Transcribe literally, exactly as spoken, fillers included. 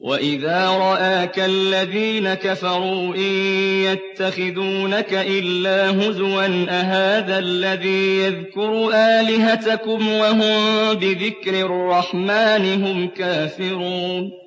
وَإِذَا رَآكَ الَّذِينَ كَفَرُوا إِن يَتَّخِذُونَكَ إِلَّا هُزُوًا أَهَٰذَا الَّذِي يَذْكُرُ آلِهَتَكُمْ وَهُم بِذِكْرِ الرَّحْمَٰنِ هُمْ كَافِرُونَ